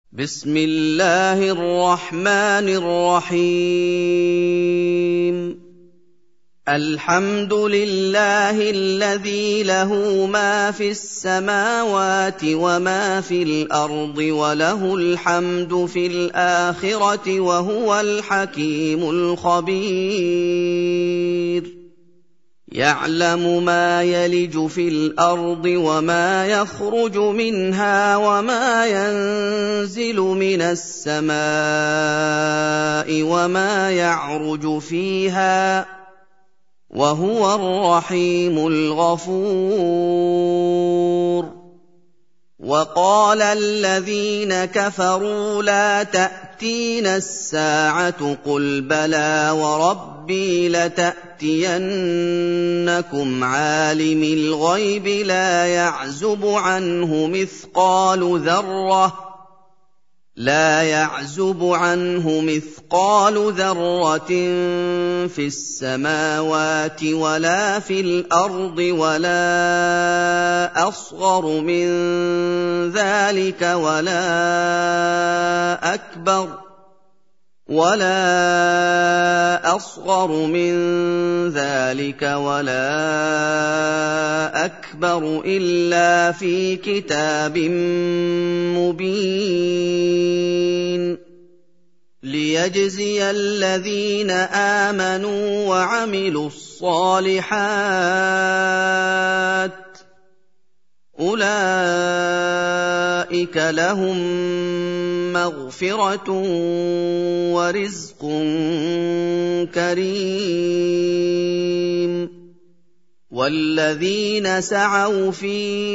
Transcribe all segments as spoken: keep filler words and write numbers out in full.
بسم الله الرحمن الرحيم الحمد لله الذي له ما في السماوات وما في الأرض وله الحمد في الآخرة وهو الحكيم الخبير يعلم ما يلج في الأرض وما يخرج منها وما ينزل من السماء وما يعرج فيها وهو الرحيم الغفور وقال الذين كفروا لا تأتينا الساعة قل بلى وربي لتأتينكم عالم الغيب لا يعزب عنه مثقال ذرة لا يعزب عنه مثقال ذرة في السماوات ولا في الأرض ولا أصغر من ذلك ولا أكبر ولا أصغر من ذلك ولا أكبر إلا في كتاب مبين ليجزي الذين آمنوا وعملوا الصالحات أولئك لهم مغفرة ورزق كريم والذين سعوا في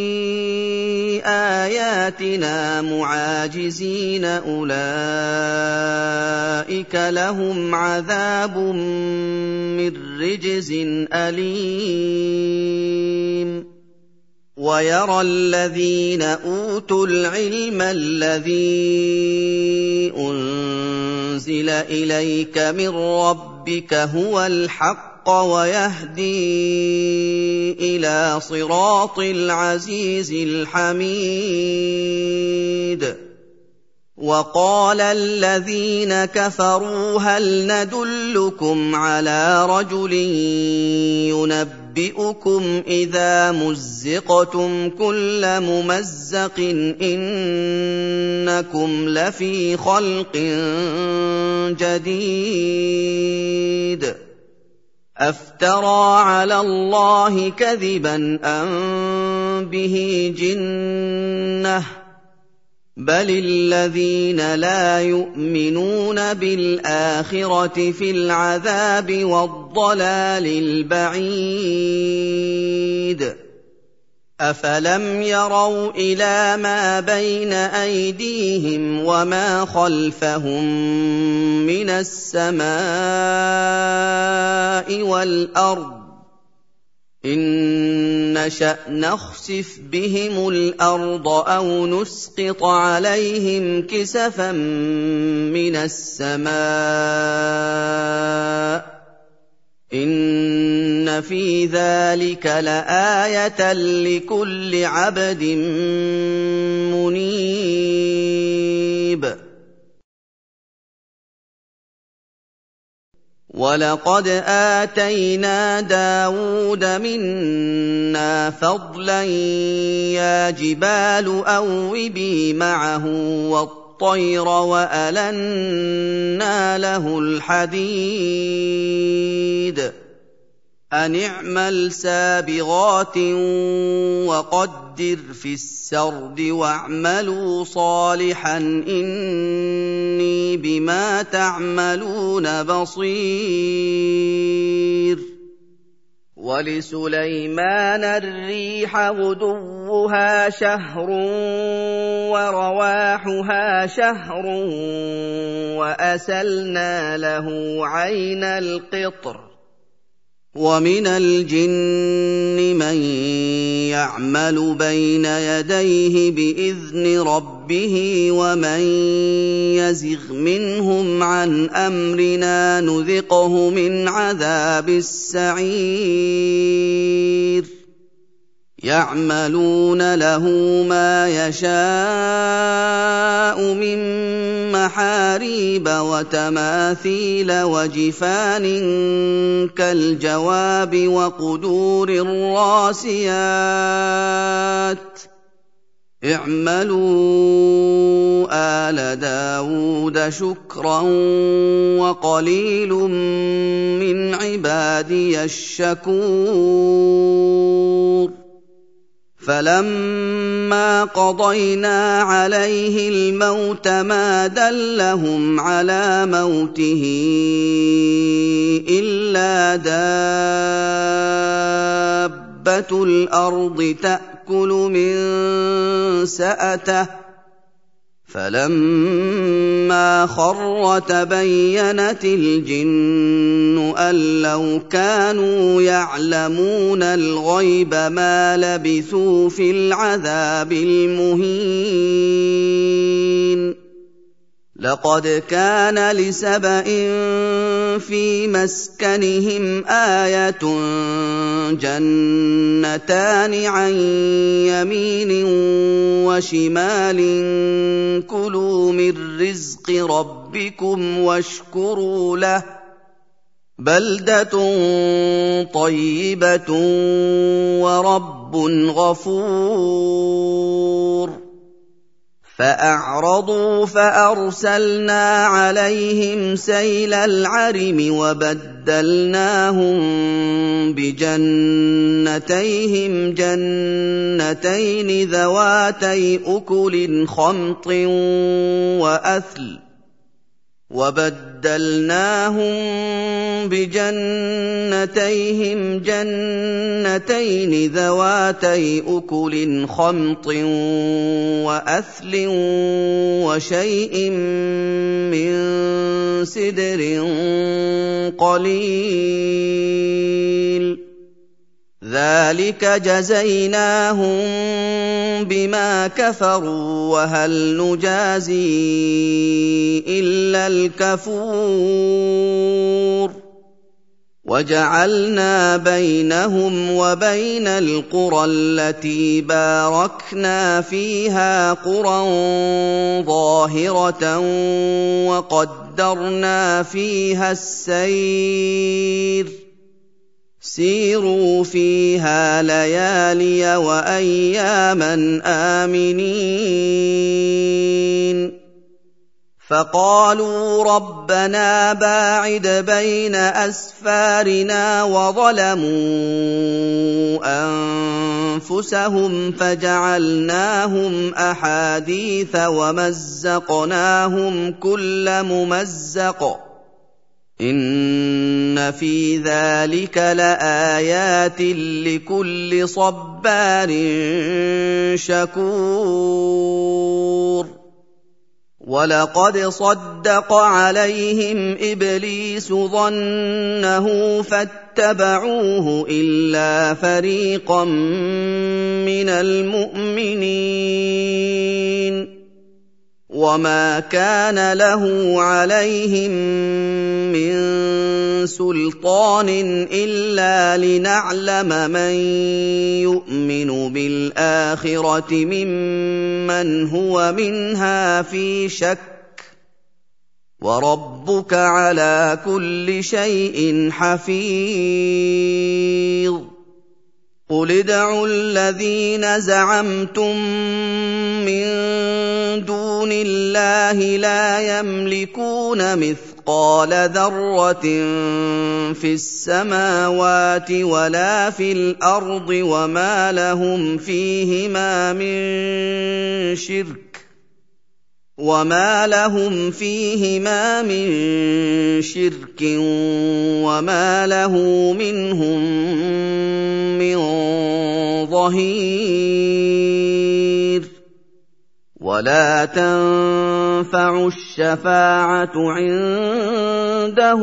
آياتنا معاجزين أولئك لهم عذاب من رجز أليم ويرى الذين أوتوا العلم الذي أنزل إليك من ربك هو الحق ويهدي إلى صراط العزيز الحميد وقال الذين كفروا هل ندلكم على رجل ينبئكم إذا مزقتم كل ممزق إنكم لفي خلق جديد أفترى على الله كذبا أم به جنة بل الذين لا يؤمنون بالآخرة في العذاب والضلال البعيد أفلم يروا إلى ما بين أيديهم وما خلفهم من السماء والأرض إن نشأ نخسف بهم الأرض أو نسقط عليهم كسفا من السماء إن في ذلك لآية لكل عبد منيب وَلَقَدْ آتَيْنَا دَاوُودَ مِنَّا فَضْلًا يَا جِبَالُ أَوِّبِي مَعَهُ وَالطَّيْرَ وَأَلَنَّا لَهُ الْحَدِيدَ أَنِ اعْمَلْ سَابِغَاتٍ وَقَدِّرْ فِي السَّرْدِ وَاعْمَلُوا صَالِحًا إِنِّي بِمَا تَعْمَلُونَ بَصِيرٌ وَلِسُلَيْمَانَ الرِّيحَ غُدُوُّهَا شَهْرٌ وَرَوَاحُهَا شَهْرٌ وَأَسَلْنَا لَهُ عَيْنَ الْقِطْرِ وَمِنَ الْجِنِّ مَن يَعْمَلُ بَيْنَ يَدَيْهِ بِإِذْنِ رَبِّهِ وَمَن يَزِغْ مِنْهُمْ عَنْ أَمْرِنَا نُذِقْهُ مِنْ عَذَابِ السَّعِيرِ يعملون له ما يشاء من محاريب وتماثيل وجفان كالجواب وقدور الراسيات اعملوا آل داود شكرا وقليل من عبادي الشكور فلما قضينا عليه الموت ما دلهم على موته إلا دابة الأرض تأكل من سأته فلما خر تبينت الجن أن لو كانوا يعلمون الغيب ما لبثوا في العذاب المهين لقد كان لسبإ في مسكنهم آية جنتان عن يمين وشمال كلوا من رزق ربكم واشكروا له بلدة طيبة ورب غفور فأعرضوا فأرسلنا عليهم سيل العرم وبدلناهم بجنتيهم جنتين ذواتي أكل خمط وأثل وبدلناهم بجنتيهم جنتين ذواتي أكل خمط وأثل وشيء من سدر قليل ذلك جزيناهم بما كفروا وهل نجازي إلا الكفور وجعلنا بينهم وبين القرى التي باركنا فيها قرى ظاهرة وقدرنا فيها السير سيروا فيها ليالي وأياما آمنين فقالوا ربنا باعد بين أسفارنا وظلموا أنفسهم فجعلناهم أحاديث ومزقناهم كل ممزق إن في ذلك لآيات لكل صبار شكور ولقد صدق عليهم إبليس ظنه فاتبعوه إلا فريقا من المؤمنين وما كان له عليهم من سلطان إلا لنعلم من يؤمن بالآخرة ممن هو منها في شك وربك على كل شيء حفيظ قل ادعوا الذين زعمتم من دون الله لا يملكون مثقال ذرة في السماوات ولا في الأرض وما لهم فيهما من شرك وما لهم فيهما من شرك وما له منهم من ظهير ولا تنفع الشفاعة عنده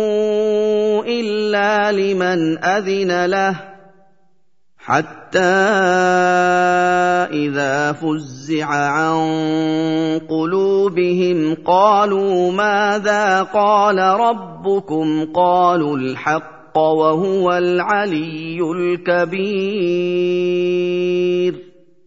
إلا لمن أذن له حتى إذا فزع عن قلوبهم قالوا ماذا قال ربكم قالوا الحق وهو العلي الكبير.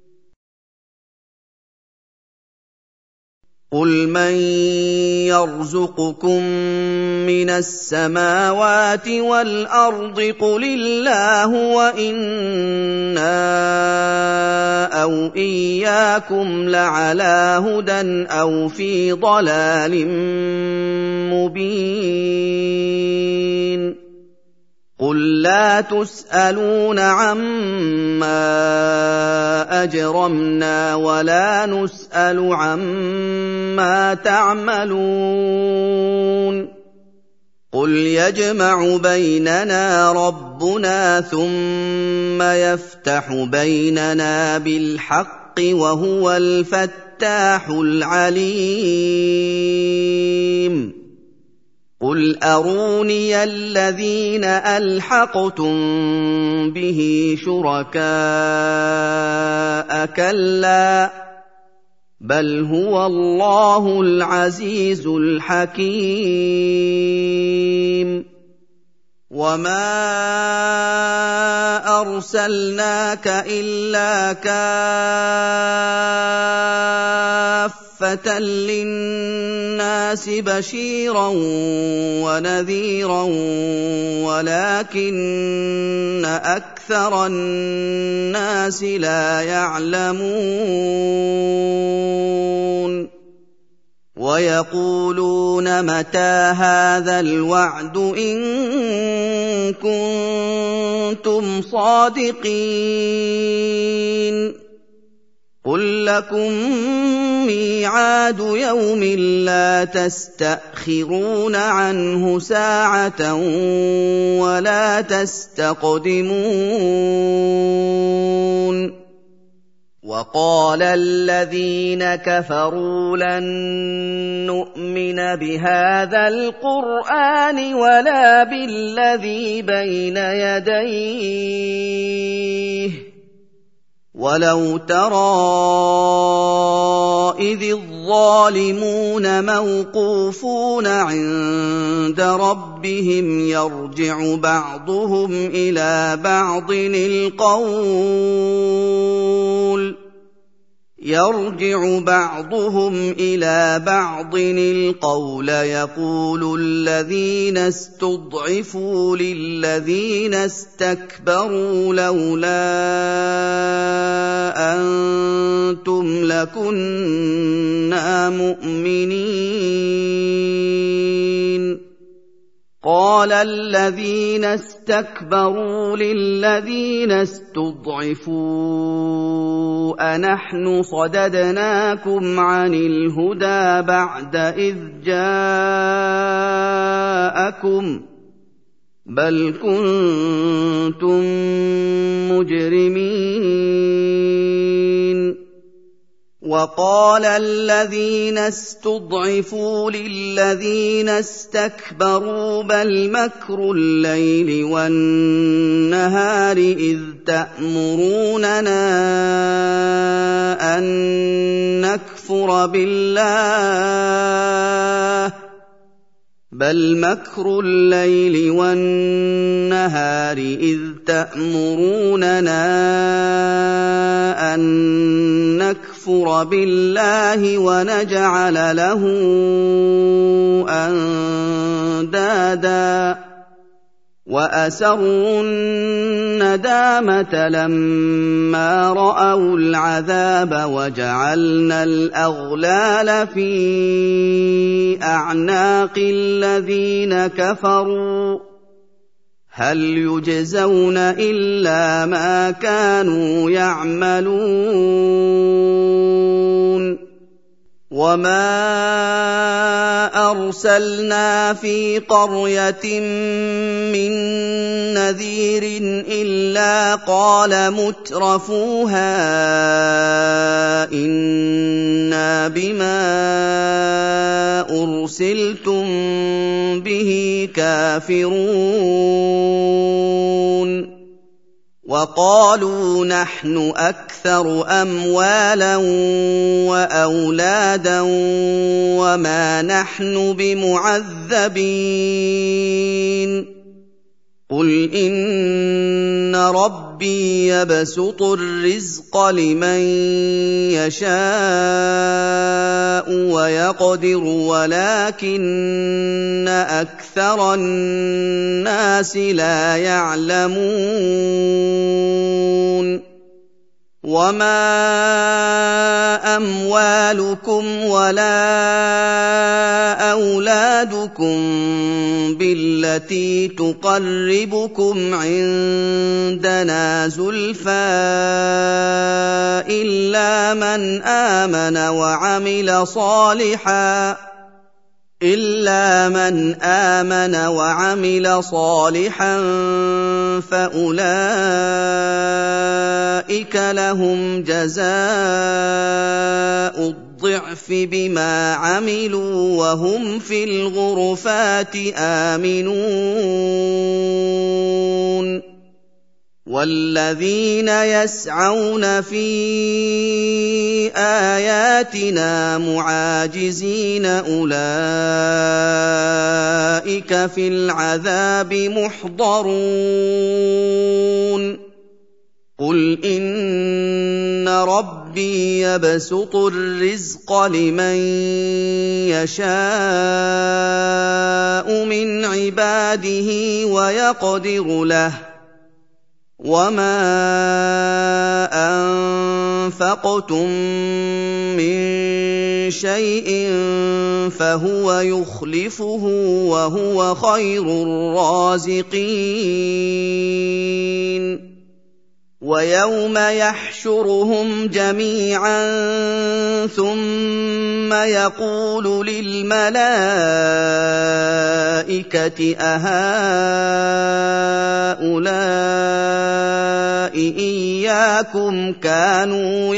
قل من يرزقكم من السماوات والأرض قل الله وإنا أو إياكم لعلى هدى أو في ضلال مبين. قل لا تسألون عما أجرمنا ولا نسأل عما تعملون. قل يجمع بيننا ربنا ثم يفتح بيننا بالحق وهو الفتاح العليم. قل أروني الذين ألحقتم به شركاء كلا بل هو الله العزيز الحكيم. وما أرسلناك إلا كافة للناس بشيرا ونذيرا ولكن أكثر الناس لا يعلمون. ويقولون متى هذا الوعد إن كنتم صادقين. قل لكم ميعاد يوم لا تستأخرون عنه ساعة ولا تستقدمون. وقال الذين كفروا لن نؤمن بهذا القرآن ولا بالذي بين يديه ولو ترى إذ الظالمون موقوفون عند ربهم يرجع بعضهم إلى بعض القول يرجع بعضهم إلى بعض القول يقول الذين استضعفوا للذين استكبروا لولا أنتم لكنا مؤمنين. قال الذين استكبروا للذين استضعفوا أنحن صددناكم عن الهدى بعد إذ جاءكم بل كنتم مجرمين. وقال الذين استضعفوا للذين استكبروا بل مكر الليل والنهار إذ تأمروننا أن نكفر بالله بل مكر الليل والنهار إذ تأمروننا أن نكفر بالله ونجعل له أندادا وأسروا الندامة لما رأوا العذاب وجعلنا الأغلال في أعناق الذين كفروا هل يجزون إلا ما كانوا يعملون. وما أرسلنا في قرية من نذير إلا قال مترفوها إنا بما أرسلتم به كافرون. وقالوا نحن أكثر أموالا وأولادا وما نحن بمعذبين قُلْ إِنَّ رَبِّي يَبْسُطُ الرِّزْقَ لِمَن يَشَاءُ وَيَقْدِرُ وَلَٰكِنَّ أَكْثَرَ النَّاسِ لَا يَعْلَمُونَ وَمَا أَمْوَالُكُمْ وَلَا أَوْلَادُكُم بِالَّتِي تُقَرِّبُكُمْ عِندَنَا زُلْفَىٰ إِلَّا مَنْ آمَنَ وَعَمِلَ صَالِحًا إِلَّا مَنْ آمَنَ وَعَمِلَ صَالِحًا فَأُولَٰئِكَ لَهُمْ جَزَاءُ الضِّعْفِ بِمَا عَمِلُوا وَهُمْ فِي الْغُرُفَاتِ آمِنُونَ وَالَّذِينَ يَسْعَوْنَ فِي آيَاتِنَا مُعَاجِزِينَ أُولَٰئِكَ فِي الْعَذَابِ مُحْضَرُونَ قُلْ إِنَّ رَبِّي يَبْسُطُ الرِّزْقَ لِمَن يَشَاءُ مِنْ عِبَادِهِ وَيَقْدِرُ لَهُ وَمَا أَنفَقْتُم مِّن شَيْءٍ فَهُوَ يُخْلِفُهُ وَهُوَ خَيْرُ الرَّازِقِينَ وَيَوْمَ يَحْشُرُهُمْ جَمِيعًا ثُمَّ يَقُولُ لِلْمَلَائِكَةِ أَهَٰؤُلَاءِ إِيَّاكُمْ كَانُوا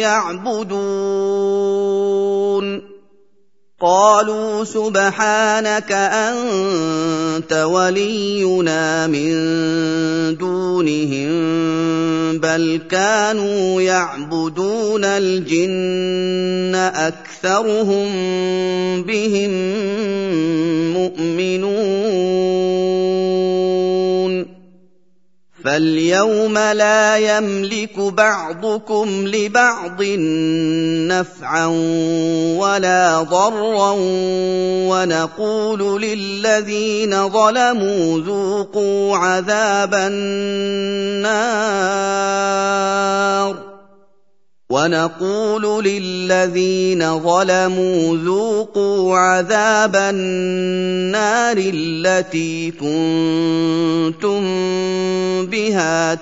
يَعْبُدُونَ قَالُوا سُبْحَانَكَ أَنتَ وَلِيُّنَا مِن دُونِهِم بَلْ كَانُوا يَعْبُدُونَ الْجِنَّ أَكْثَرُهُم بِهِم مُّؤْمِنُونَ فَالْيَوْمَ لَا يَمْلِكُ بَعْضُكُمْ لِبَعْضٍ نَّفْعًا وَلَا ضَرًّا وَنَقُولُ لِلَّذِينَ ظَلَمُوا ذُوقُوا عَذَابَ النَّارِ وَنَقُولُ لِلَّذِينَ ظَلَمُوا ذُوقُوا عَذَابَ النَّارِ الَّتِي كُنتُم بِهَا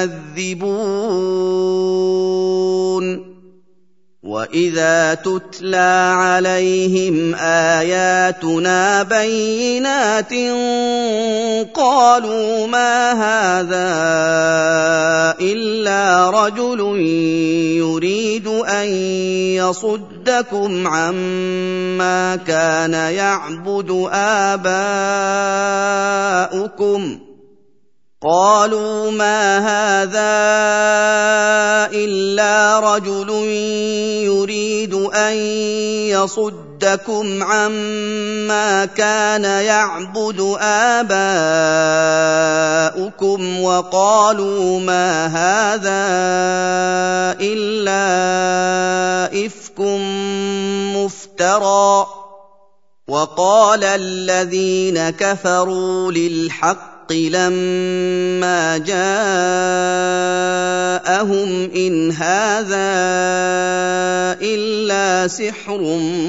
تُكَذِّبُونَ وَإِذَا تُتْلَىٰ عَلَيْهِمْ آيَاتُنَا بَيِّنَاتٍ قَالُوا مَا هَٰذَا إِلَّا رَجُلٌ يُرِيدُ أَن يَصُدَّكُمْ عَمَّا كَانَ يَعْبُدُ آبَاؤُكُمْ قَالُوا مَا هَٰذَا إِلَّا رَجُلٌ يُرِيدُ أَن يَصُدَّكُمْ عَمَّا كَانَ يَعْبُدُ آبَاؤُكُمْ وَقَالُوا مَا هَٰذَا إِلَّا إِفْكٌ مُّفْتَرًى وَقَالَ الَّذِينَ كَفَرُوا لِلْحَقِّ لَمَّا جَاءَهُمْ إِنْ هَٰذَا إِلَّا سِحْرٌ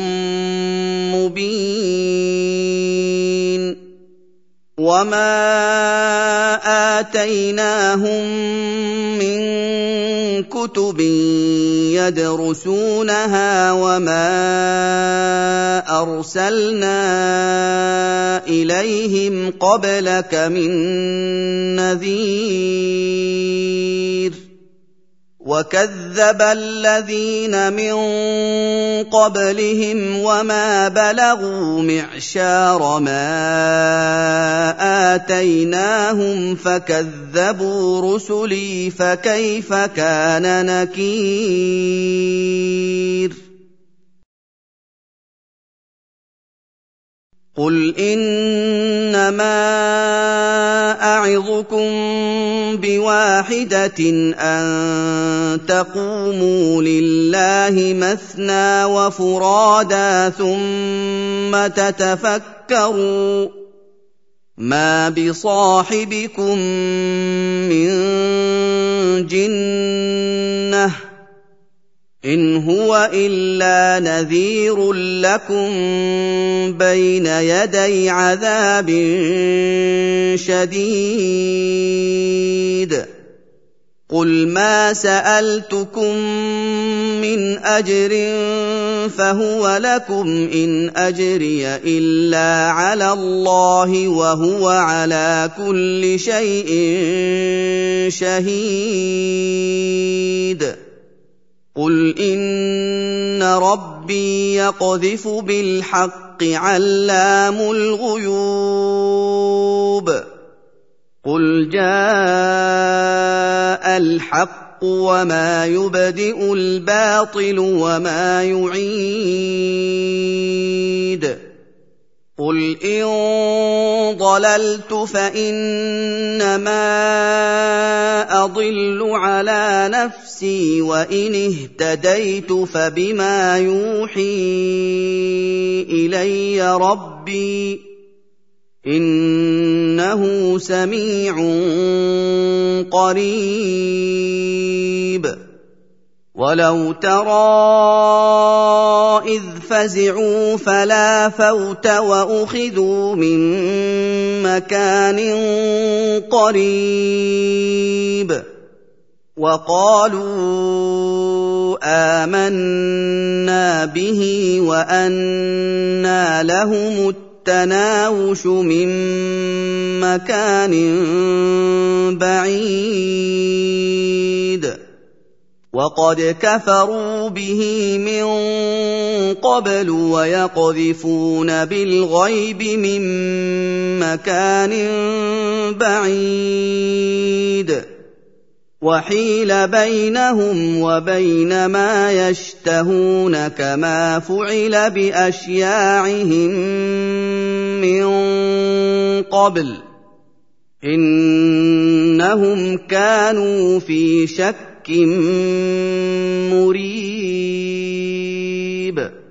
مُّبِينٌ وَمَا آتَيْنَاهُم مِّن كُتُبٍ يَدْرُسُونَهَا وَمَا أَرْسَلْنَا إِلَيْهِمْ قَبْلَكَ مِن نَّذِيرٍ وَكَذَّبَ الَّذِينَ مِن قَبْلِهِمْ وَمَا بَلَغُوا مِعْشَارَ مَا آتَيْنَاهُمْ فَكَذَّبُوا رُسُلِي فَكَيْفَ كَانَ نَكِيرِ قُلْ إِنَّمَا يعظكم بواحدة أن تقوموا لله مثنى وفرادا ثم تتفكروا ما بصاحبكم من جنة إن هو إلا نذير لكم بين يدي عذاب شديد قل ما سألتكم من أجر فهو لكم إن أجري إلا على الله وهو على كل شيء شهيد قل إن ربي يقذف بالحق علام الغيوب قل جاء الحق وما يبدئ الباطل وما يعيد قل إن ضللت فإنما أضل على نفسي وإن اهتديت فبما يوحي إلي ربي إنه سميع قريب ولو ترى إذ فزعوا فلا فوت وأخذوا من مكان قريب وقالوا آمنا به وأنى لهم التناوش من مكان بعيد وقد كفروا به من قبل ويقذفون بالغيب من مكان بعيد وحيل بينهم وبين ما يشتهون كما فعل بأشياعهم من قبل إنهم كانوا في شك مريب